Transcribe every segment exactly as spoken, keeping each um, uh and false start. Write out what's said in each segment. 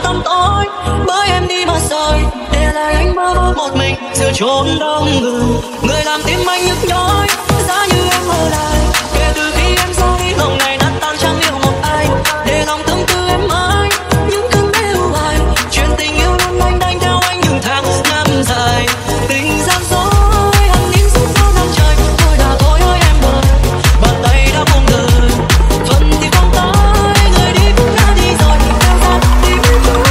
tăm tối, bởi em đi mà rồi để lại anh bơ vơ một mình giữa chốn đông người. Người làm tim anh nhức nhói, giá như em ở lại. Kể từ khi em ra đi, lòng này nát tan chẳng yêu một ai, để lòng tâm tư em mãi những cơn mê u hoài. Chuyện tình yêu luôn anh đánh theo anh những tháng năm dài, tình gian dối hằng những giấc mơ năm trời. Thôi đã thôi ơi em ơi, bàn tay đã buông lời, phần thì không tới, người đi cũng đã đi rồi. Em ra đi với tôi.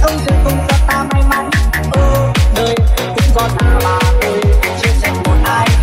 Đời cũng có ta và tôi chia sẻ một ai.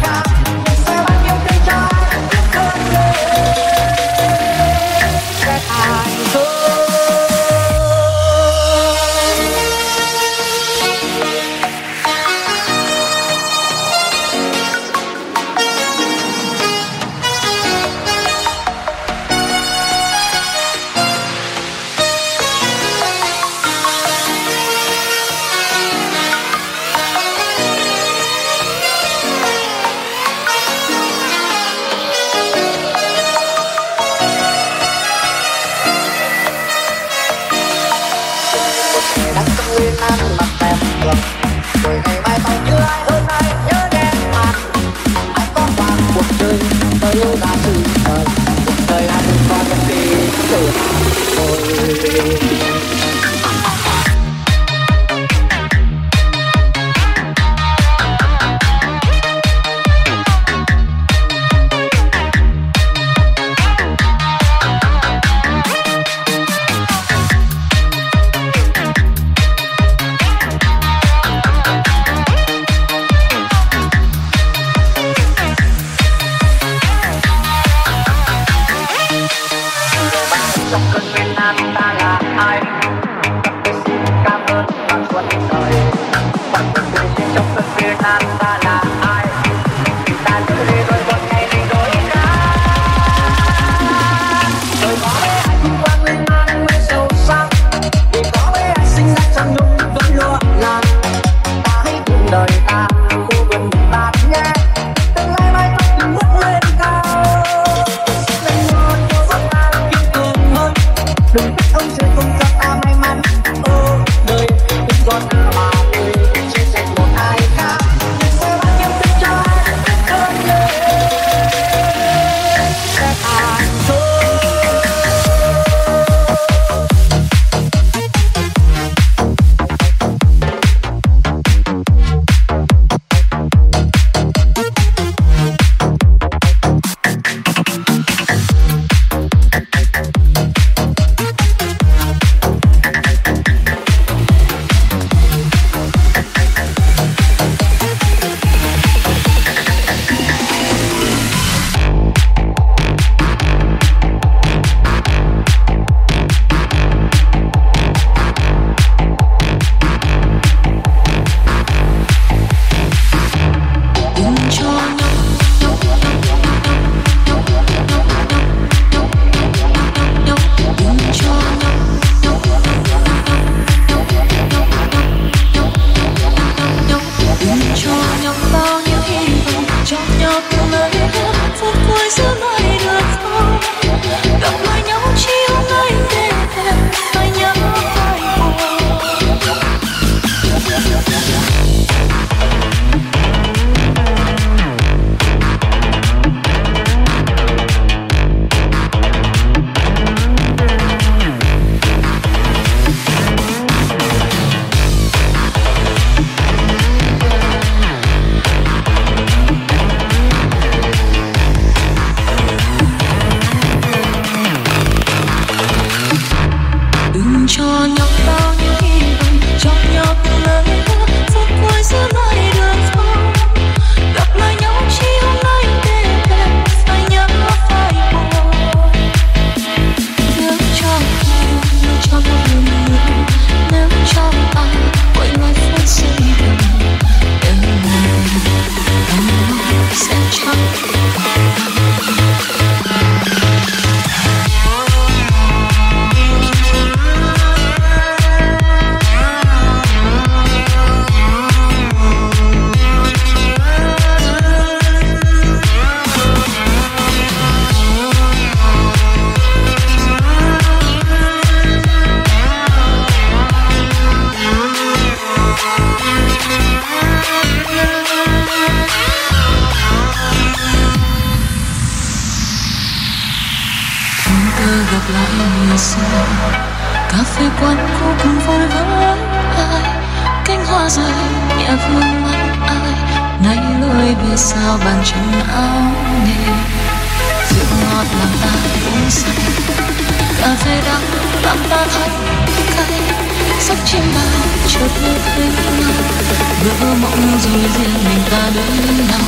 gặp lại người xưa. Cà phê quán cũ cùng vui với ai, cánh hoa rơi nhẹ vương mắt ai, nay lối về sao bàn chân áo nề. Rượu ngọt làm ta uống say, cà phê đắng làm ta thấy cay. Giấc chim bao chợt như thấy nhau, vỡ mộng rồi riêng mình ta đến nhau.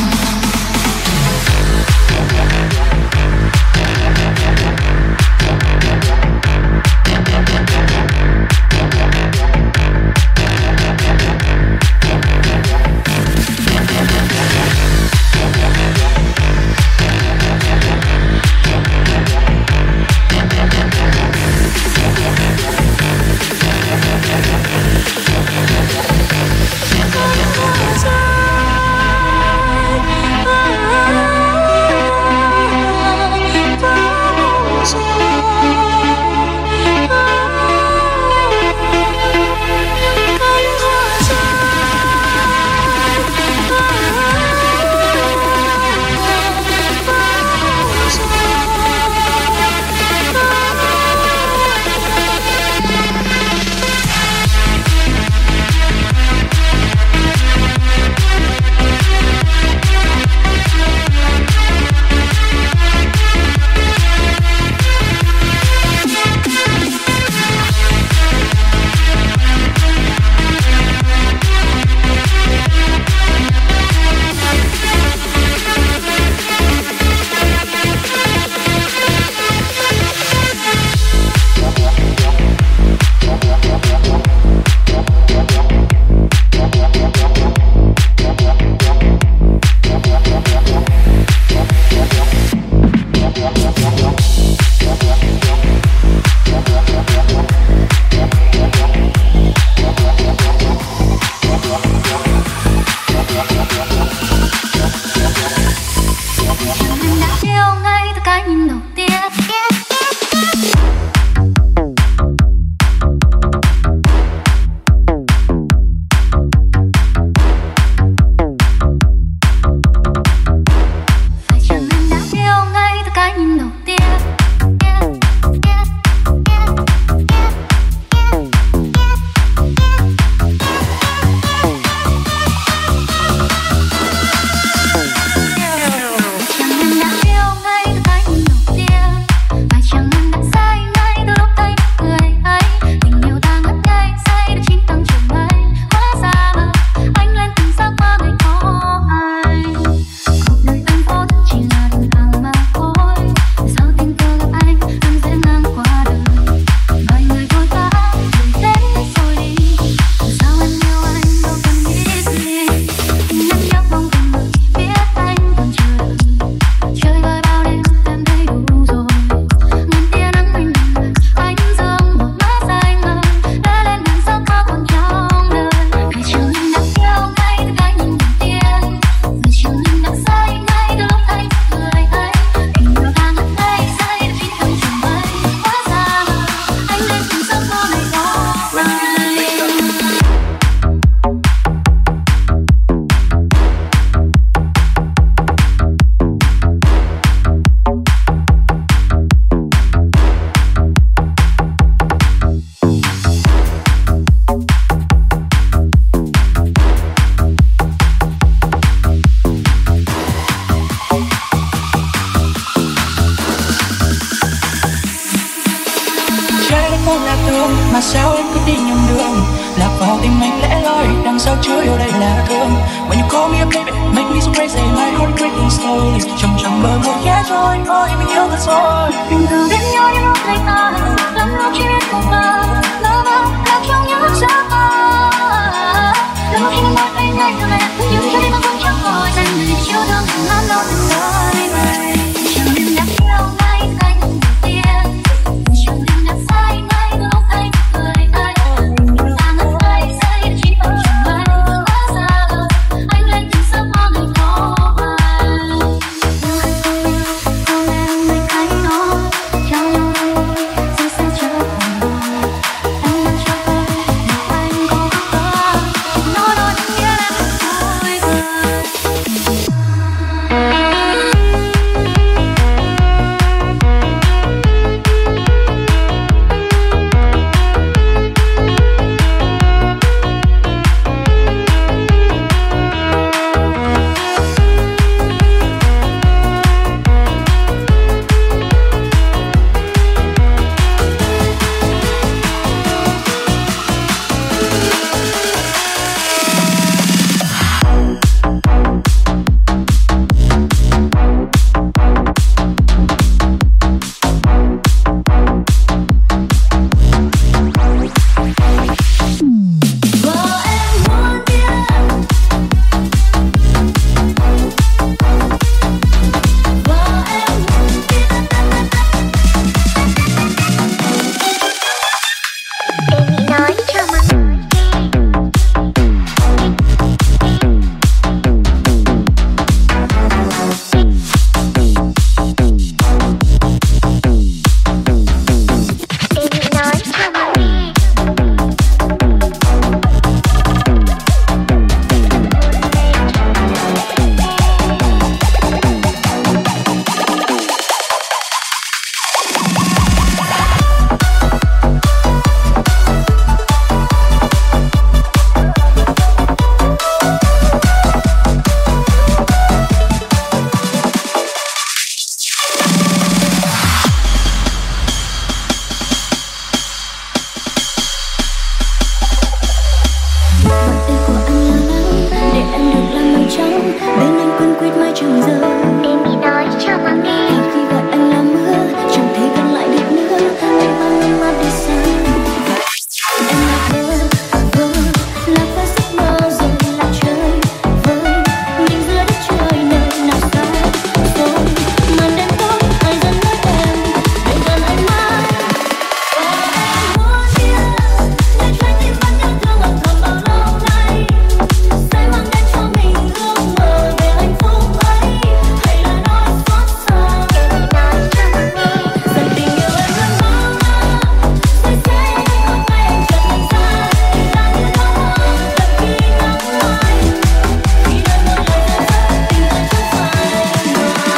chẳng rơi. Em đi nói cho mà nghe. Và khi gọi anh là mưa, chẳng thể gần lại được nữa. Anh mang nước mắt đi xa. Em là vơ, vơ, là vơ giấc mơ rồi lại chơi vơi. Mình giữa đất trời nơi nào xa rồi. Màn đêm tối ai dẫn lối em để gần anh mãi. Em muốn biết để trái tim vẫn nhớ thương âm thầm bao lâu nay. Sẽ mang đến cho mình ước mơ về hạnh phúc ấy, hay là nói xót xa. Em đi nói cho mà nghe. Rằng tình yêu em luôn bao la, rồi sẽ không ngày em chợt nhận ra. Tình ta như đóa hoa tận khi nắng mai. Khi đời ngỡ lại dần dần, tình ta chẳng phai nhòa.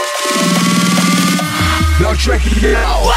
Now check it out.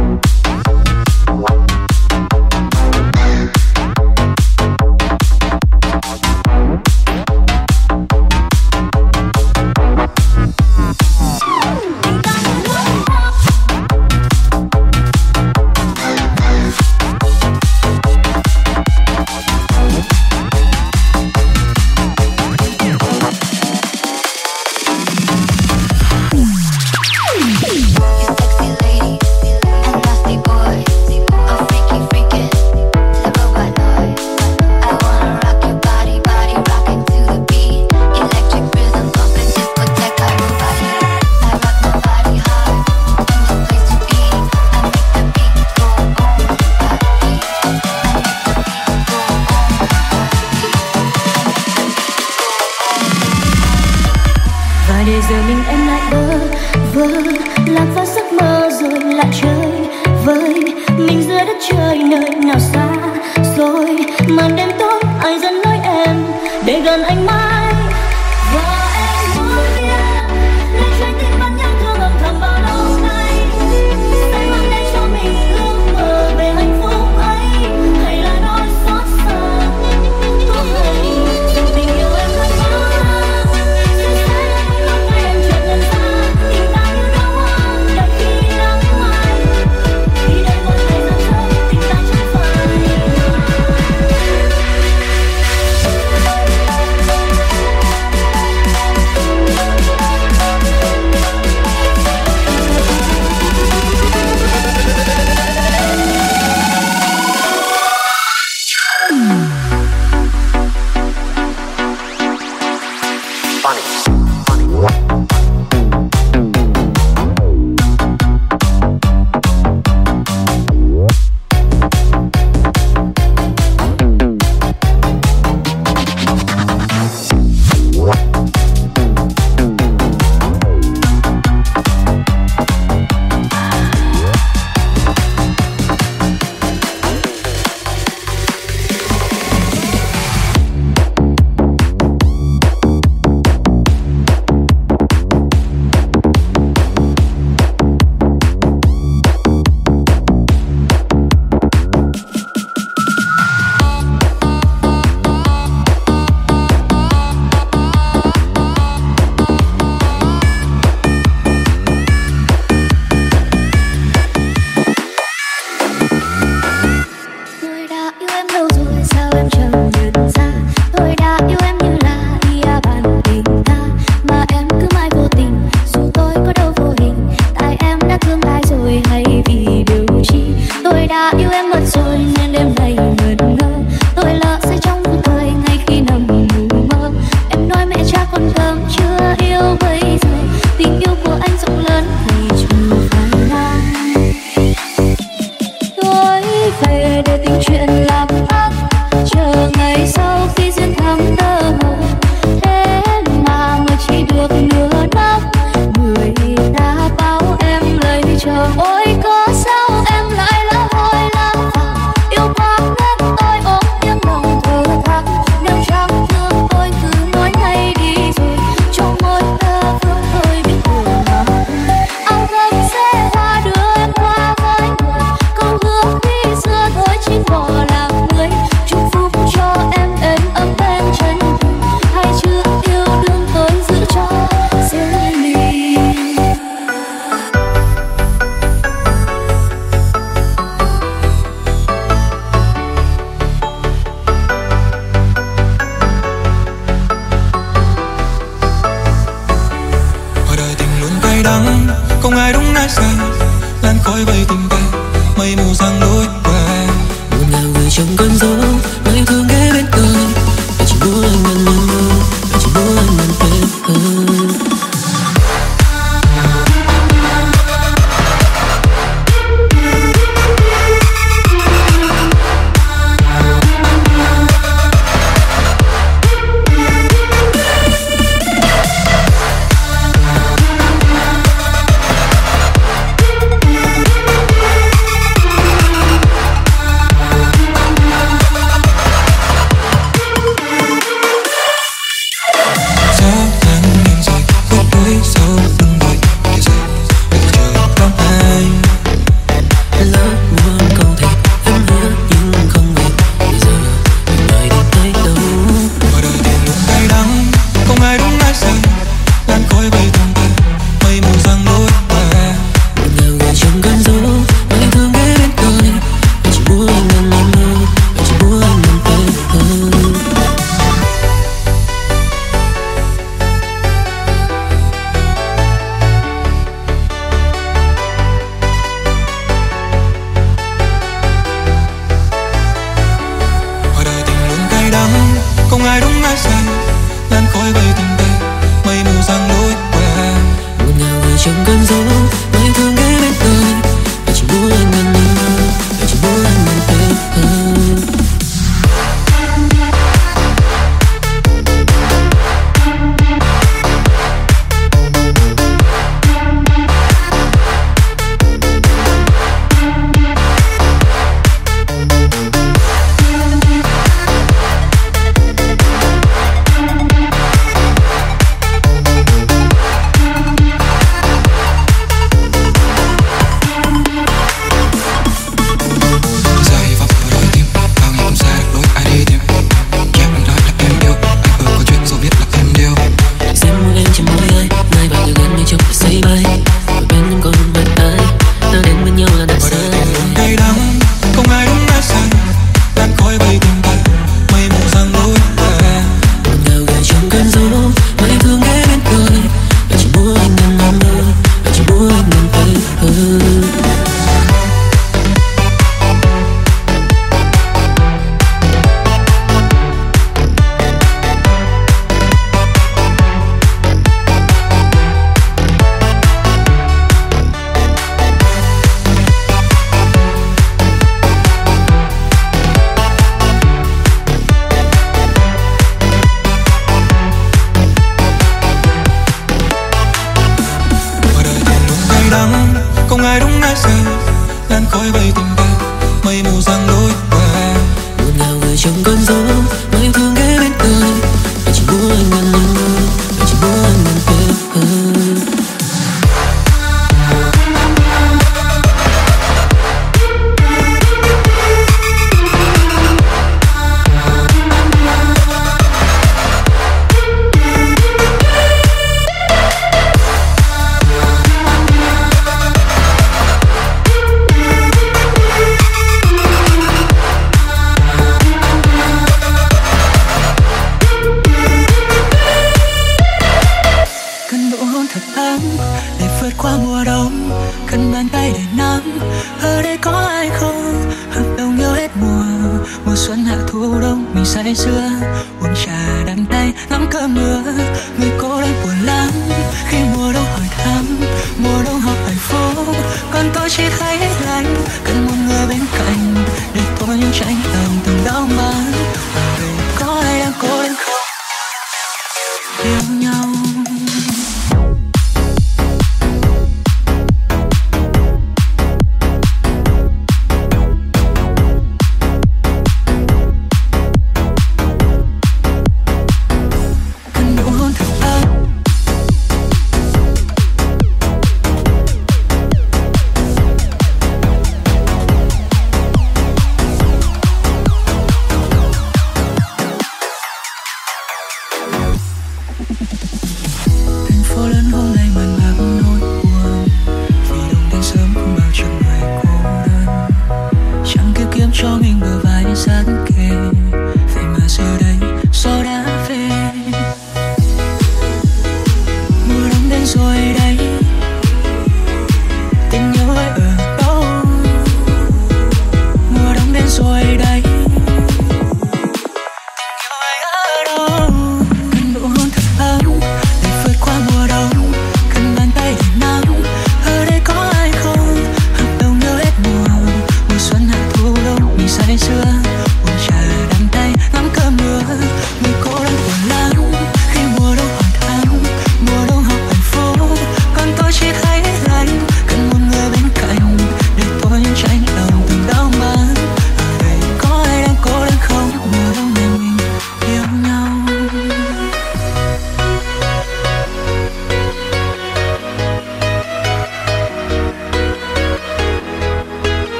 Và để giờ mình em lại bơ vơ, lạc vào giấc mơ rồi lại chơi vơi. Mình giữa đất trời nơi nào xa rồi. Màn đêm tối ai dẫn lối em để gần anh mãi. Và em muốn biết để trái tim vẫn nhớ thương âm thầm bao lâu nay. Sẽ mang đến cho mình ước mơ về hạnh phúc ấy, hay là nói xót xa. Có hay rằng tình yêu em luôn bao la, rồi sẽ không ngày em chợt nhận ra. Tình ta như đóa hoa đợi khi nắng mai. Khi đời một ngày dần dần, tình ta chẳng phai nhòa. ai đúng ai sai, làn khói bay tình bay, mây mù giăng lối qua. Một ngào người trong cơn gió, mây thương ghé bên tôi, và chỉ muốn anh ngần ngừ, và chỉ muốn anh ngần phép hơn.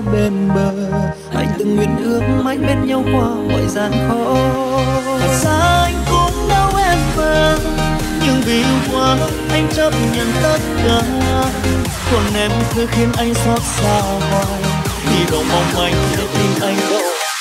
bên bờ. Anh từng nguyện ước mãi bên nhau qua mọi gian khó. Xa anh cũng đau em vàng, nhưng vì yêu quá anh chấp nhận tất cả. Còn em cứ khiến anh xót xa hoài, hy vọng mong manh để tìm anh đâu.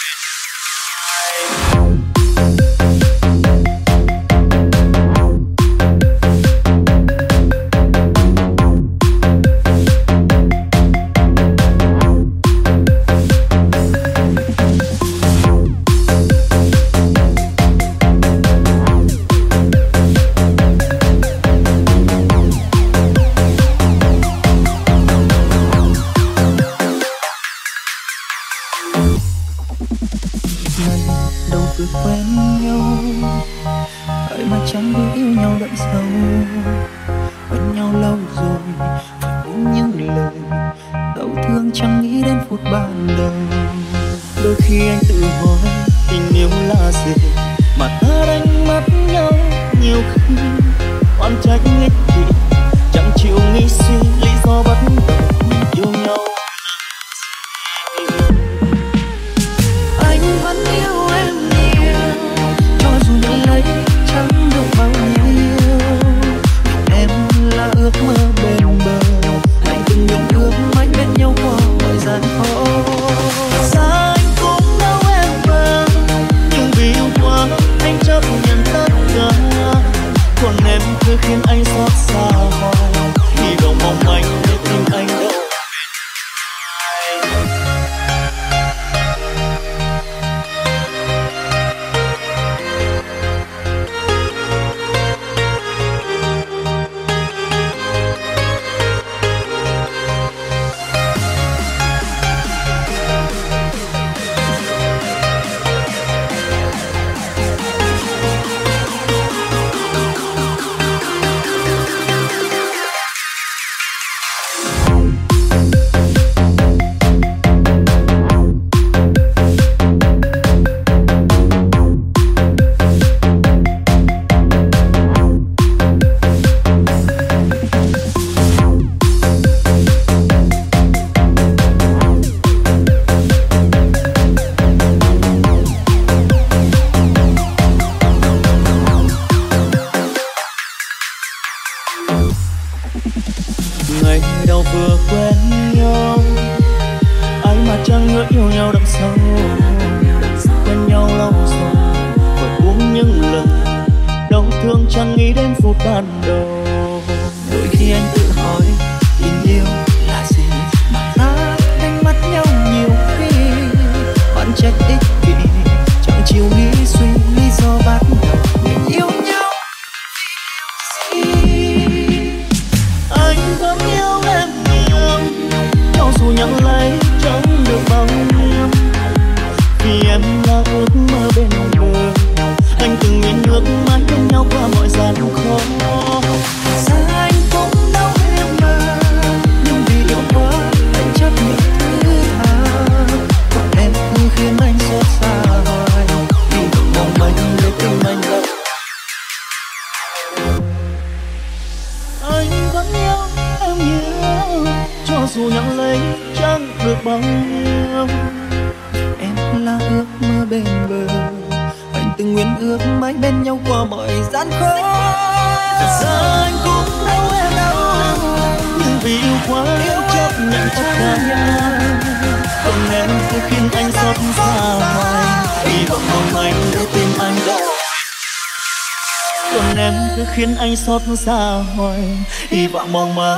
Khiến anh xót xa hoài, hy vọng mong manh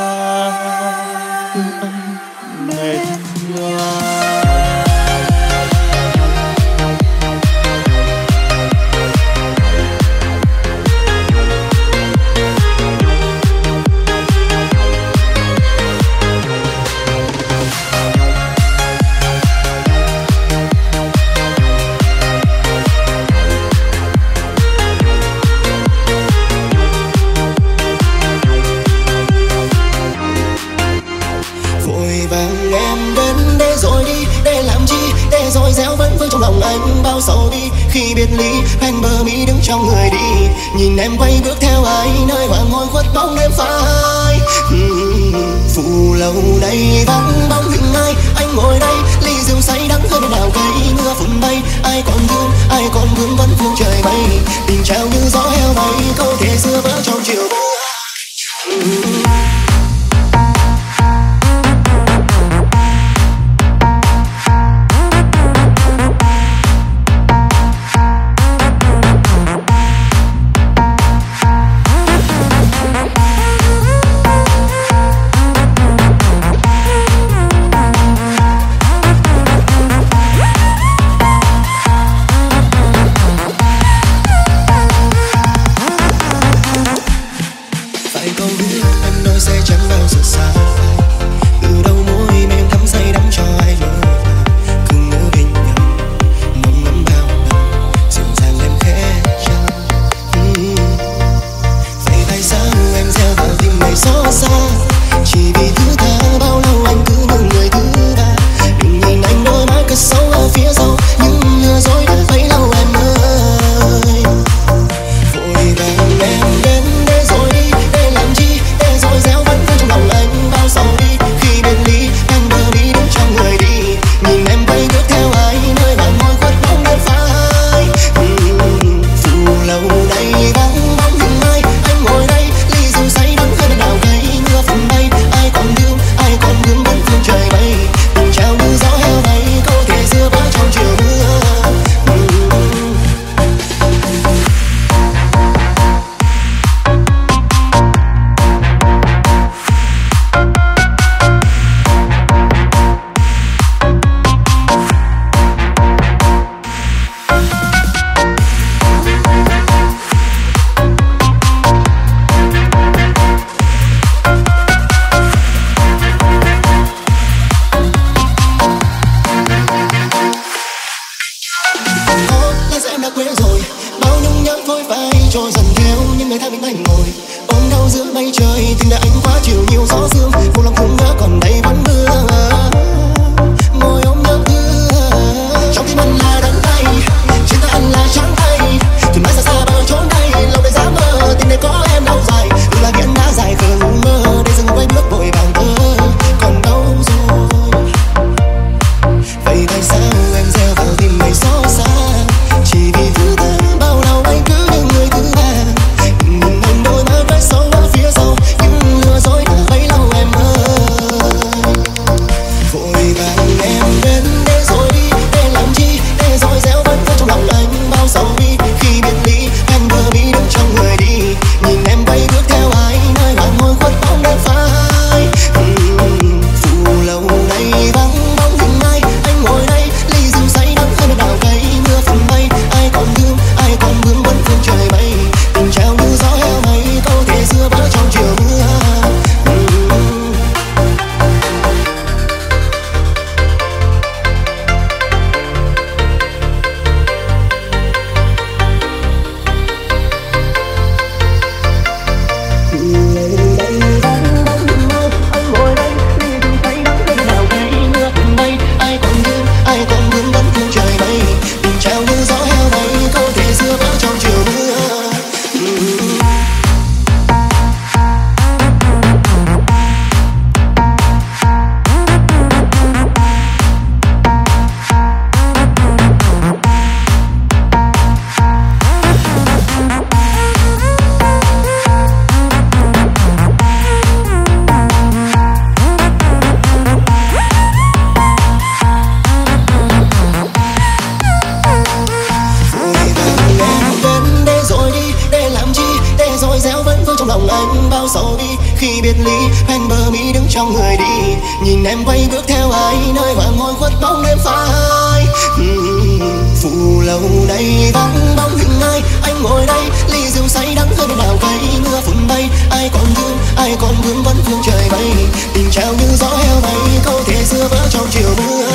anh mệt nhoài. Bao sầu đi khi biệt ly, ven bờ mi đứng trong người đi, nhìn em quay bước theo ai nơi hoàng hôn khuất bóng đêm phai. Phù lâu đây vắng bóng hình ai anh anh ngồi đây ly rượu say đắng hơn nào cây mưa phùn bay. Ai còn thương ai còn vương vấn phương trời bay, tình trao như gió heo bay câu thề xưa vỡ trong chiều mưa. khi biệt ly ven bờ mi đứng trong người đi, nhìn em quay bước theo ai nơi hoàng hôn khuất bóng đêm phai. Phù lâu nay vắng bóng hình ai, anh ngồi đây ly rượu say đắng hơn nào cây mưa phùn bay. Ai còn thương ai còn vương vấn phương trời bay, tình trao như gió heo bay câu thề xưa vỡ trong chiều mưa.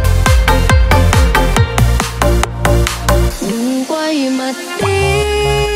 Quay mặt đi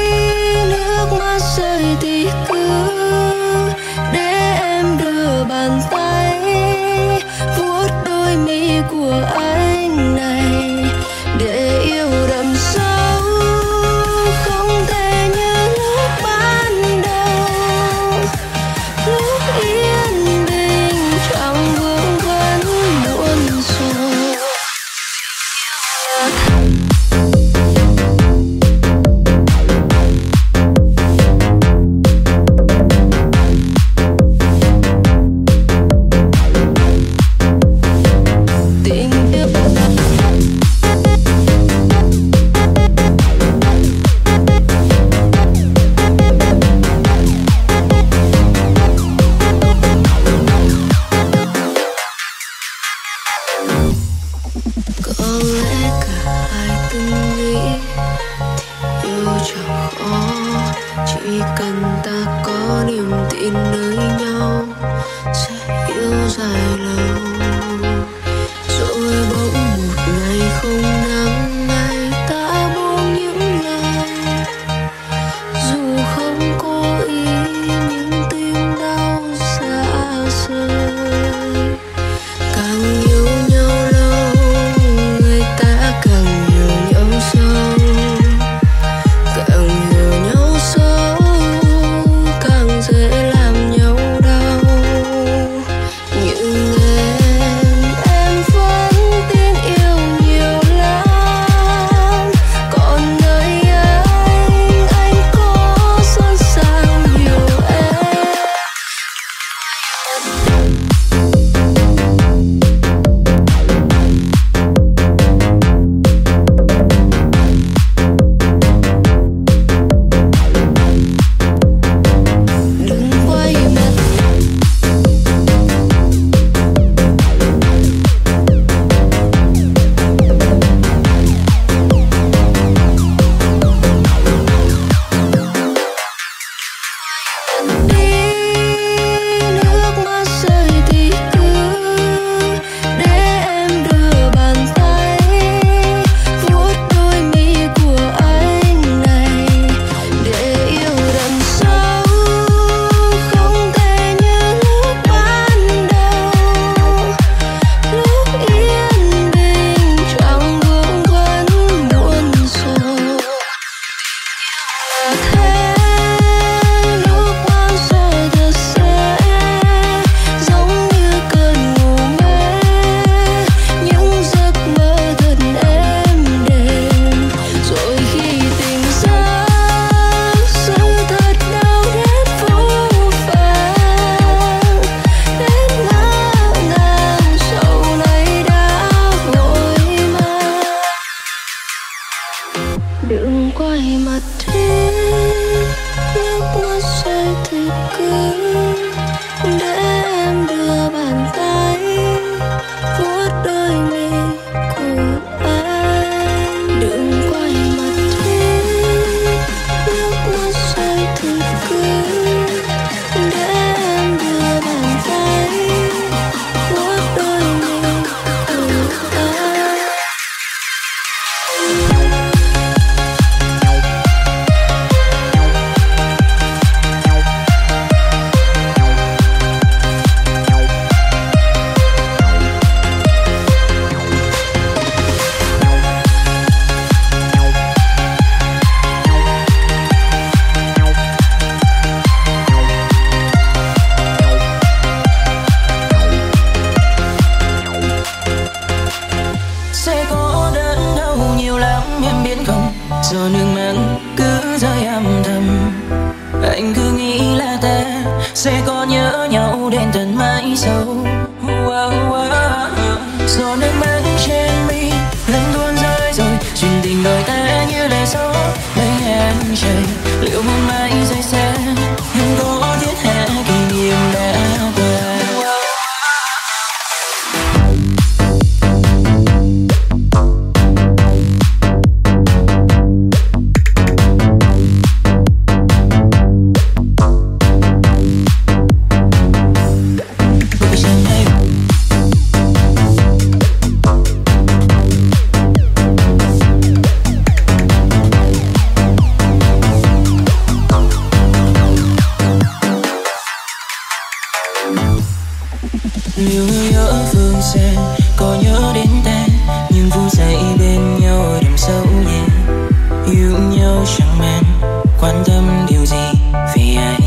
ta có niềm tin nơi nhau sẽ yêu dài lâu. Rồi bỗng một ngày không nắng, ngày ta buông những lời dù không cố ý, nhưng tim đau xa rời. Càng yêu nhau lâu, người ta càng hiểu nhau sâu. Càng hiểu nhau sâu, càng dễ làm nhau đau. Nhưng em, em vẫn tin yêu nhiều lắm. Còn nơi anh, anh có sẵn sàng hiểu em. Đừng quay mặt, đi nước mắt rơi thì cứ để em đưa bàn tay vuốt đôi mi của anh này. Để yêu đậm sâu không thể như lúc ban đầu. Lúc yên bình chẳng vương vấn buồn sầu. Thế lúc ban rồi thật sẽ giống như cơn ngủ mê, những giấc mơ thật êm đềm. Rồi khi tỉnh giấc, sự thật đau đến vô vàn, đến ngỡ ngàng sau này đã vội mang. Đừng quay mặt đi, nước mắt rơi thì cứ để em đưa bàn tay vuốt đôi mi của anh. Đừng quay mặt đi, nước mắt rơi thì cứ để em đưa bàn tay vuốt đôi mi của anh. Sẽ có đớn đau nhiều lắm em biết không, do nước mắt cứ rơi âm thầm. Anh cứ nghĩ là ta sẽ có nhớ nhau đến tận mãi sau. Wow, wow. Do nước mắt trên mi lần tuôn rơi rồi, chuyện tình đôi ta như lệ gió lấy ngang trời. Liệu một mai rơi xa em có thiết hạ kỷ niệm đã qua. Nhiều người ở phương xa có nhớ đến ta, nhưng vui dậy bên nhau ở đêm sâu nhẹ. Yêu nhau chẳng màng quan tâm điều gì về ai.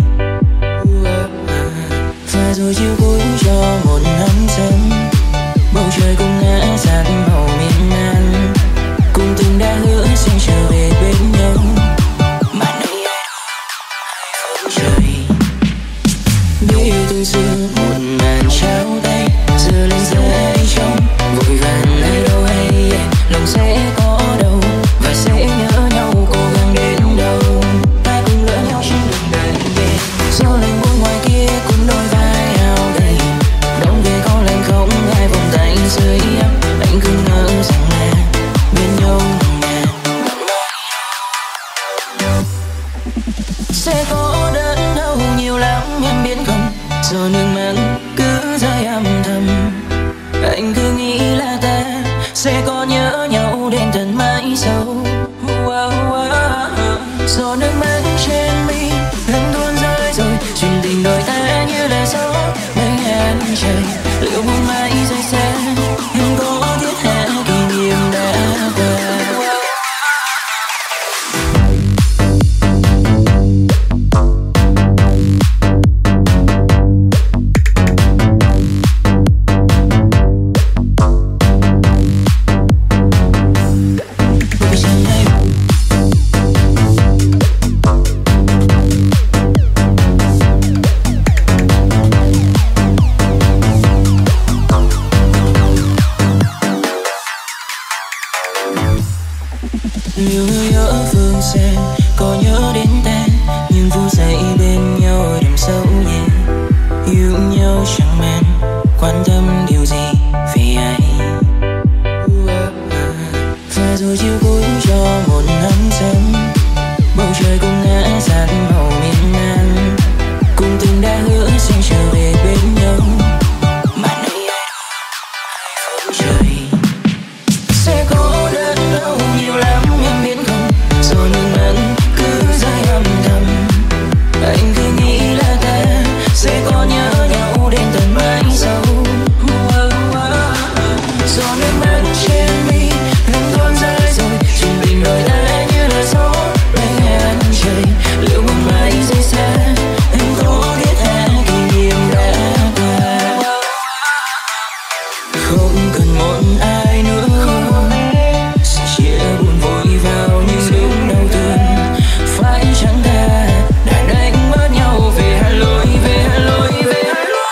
Và rồi chiều cuối cho một nắng sớm, bầu trời cũng ngã dạt màu miền Nam. Cùng từng đã hứa sẽ trở về bên nhau, mà nơi ai đó không trời. Biết yêu từng xưa một màn trao tay, giờ lên rơi trong vội vàng nơi đâu hay lòng sẽ có đâu và sẽ nhớ nhau cố gắng đến đâu. Ta cùng lỡ nhau trên đường đời về, gió lạnh buốt ngoài kia cuốn đôi vai áo đầy. Đông về có lạnh không ai vòng tay dưới ấm, anh cứ ngỡ rằng là bên nhau nồng nàn. Sẽ có giọt nước mắt cứ rơi âm thầm. Anh cứ nghĩ là ta sẽ có nhớ nhau đến tận mãi sau. Giọt nước mắt trên mi vẫn tuôn rơi rồi, chuyện tình đôi ta như là gió bay ngang trời. Liệu bóng mãi rơi xa em có thiết hạ kỷ niệm đã qua. Nhiều người ở phương xa có nhớ đến ta, nhưng phút giây bên nhau ở đằng sâu nhẹ. Yêu nhau chẳng màng quan tâm điều gì về ai. Và rồi chiều cuối cho một nắng sớm, bầu trời cũng ngã dạt màu miền Nam. Cùng tình đã hứa sẽ trở về bên nhau, mà nơi ai đó phương trời sẽ có đớn đau nhiều lắm em biết không. Rồi nước mắt cứ rơi âm thầm. Anh cứ nghĩ là ta sẽ có nhớ nhau đến tận mãi sau. Giọt nước mắt trên mi vẫn tuôn rơi rồi, chuyện tình đôi ta như là gió bay ngang trời. Liệu bóng mãi rơi xa em có biết hạ kỷ niệm đã qua. Không cần một ai nữa sẽ chia buồn vội vào những lúc đau thương. Phải chăng ta đã đánh mất nhau về hai lối, về hai lối, về hai lối.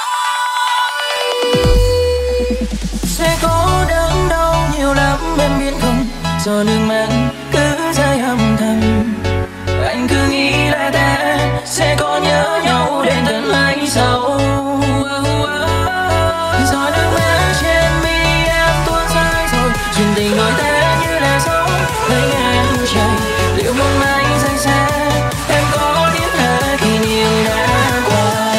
Sẽ có đớn đau nhiều lắm em biết không. Giọt nước mắt cứ rơi âm thầm. Anh cứ nghĩ là ta sẽ có nhớ nhau đến tận mãi sau. Giọt nước mắt trên mi em tuôn rơi rồi, chuyện tình đôi ta như là gió bay ngang trời. Liệu bóng mãi rơi xa em có biết hạ kỷ niệm đã qua.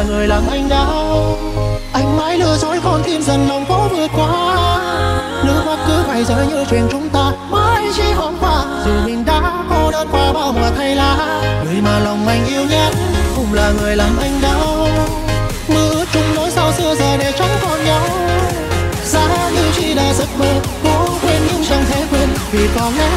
người làm anh đau. Anh mãi lừa dối con tim dần lòng cố vượt qua. Nước mắt cứ phải rơi như chuyện chúng ta mới chỉ hôm qua. Dù mình đã cô đơn qua bao mùa thay lá, người mà lòng anh yêu nhất cũng là người làm anh đau. Mưa ướt chung nỗi sao xưa giờ để chẳng còn nhau. Giá như chỉ là giấc mơ, cố quên nhưng chẳng thể quên vì có lẽ